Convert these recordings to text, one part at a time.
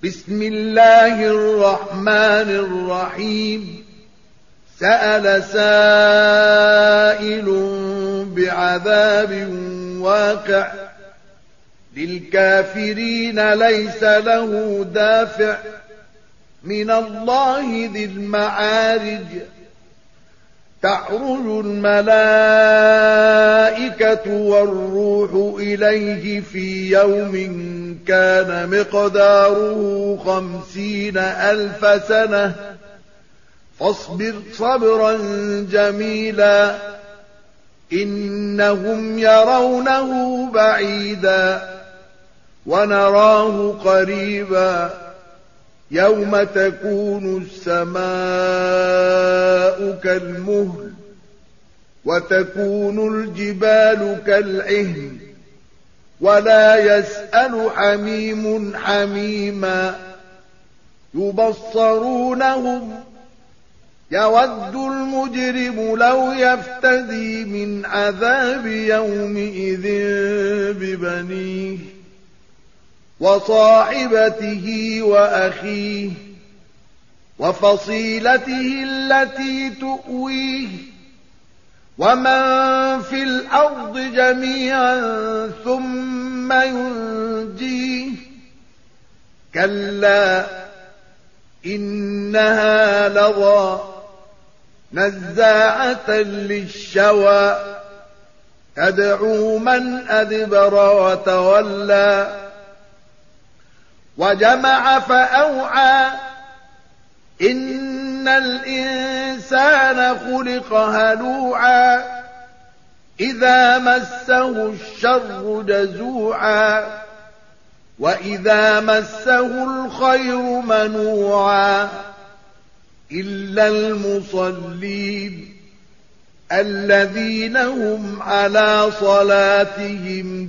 بسم الله الرحمن الرحيم. سأل سائل بعذاب واقع للكافرين ليس له دافع من الله ذي المعارج. تعرج الملائكة والروح إليه في يوم كان مقداره 50,000 سنة فاصبر صبرا جميلا إنهم يرونه بعيدا ونراه قريبا يوم تكون السماء كالمهل وتكون الجبال كالعهن ولا يسأل حميم حميما يبصرونهم يود المجرم لو يفتدي من عذاب يومئذ ببنيه وصاحبته وأخيه وفصيلته التي تؤويه ومن في الأرض جميعا ثم ينجيه كلا إنها لظى نزاعة للشوى تدعو من أدبر وتولى وجمع فأوعى إن الإنسان خلق هلوعا إذا مسه الشر جزوعا وإذا مسه الخير منوعا إلا المصلين الذين هم على صلاتهم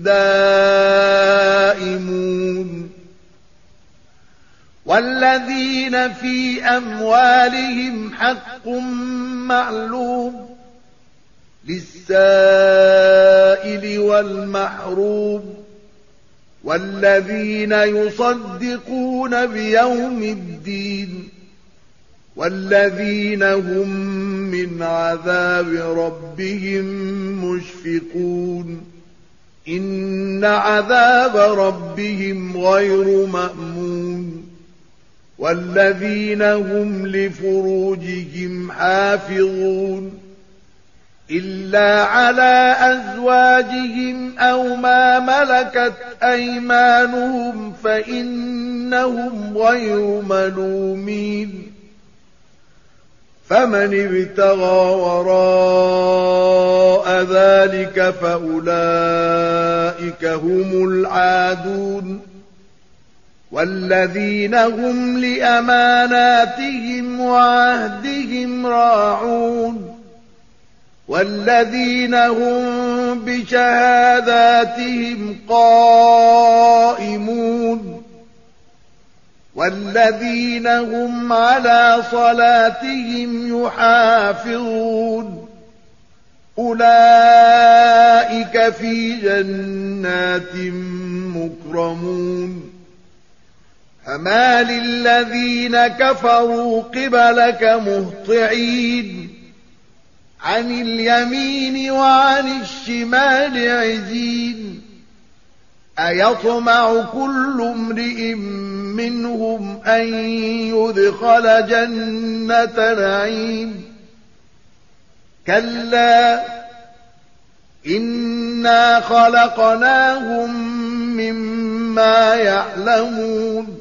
دائمون والذين في أموالهم حق معلوم للسائل والمحروم والذين يصدقون بيوم الدين والذين هم من عذاب ربهم مشفقون إن عذاب ربهم غير مأمون والذين هم لفروجهم حافظون إلا على أزواجهم أو ما ملكت أيمانهم فإنهم غير ملومين فمن ابتغى وراء ذلك فأولئك هم العادون والذين هم لأماناتهم وعهدهم راعون والذين هم بشهاداتهم قائمون والذين هم على صلاتهم يحافظون أولئك في جنات مكرمون فما للذين كفروا قبلك مهطعين عن اليمين وعن الشمال عزين أيطمع كل امرئ منهم أن يدخل جنة نعيم كلا إنا خلقناهم مما يعلمون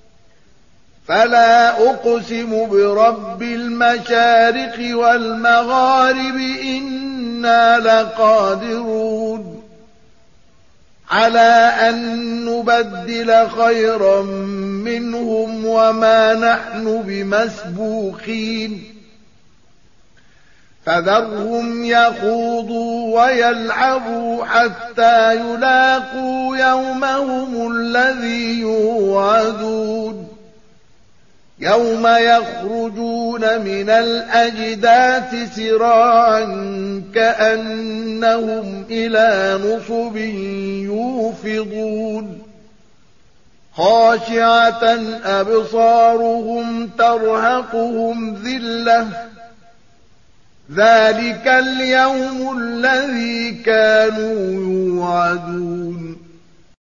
فلا أقسم برب المشارق والمغارب إنا لقادرون على أن نبدل خيرا منهم وما نحن بمسبوقين فذرهم يخوضوا ويلعبوا حتى يلاقوا يومهم الذي يوعدون يوم يخرجون من الأجداث سراعا كأنهم إلى نصب يوفضون خاشعة أبصارهم ترهقهم ذلة ذلك اليوم الذي كانوا يوعدون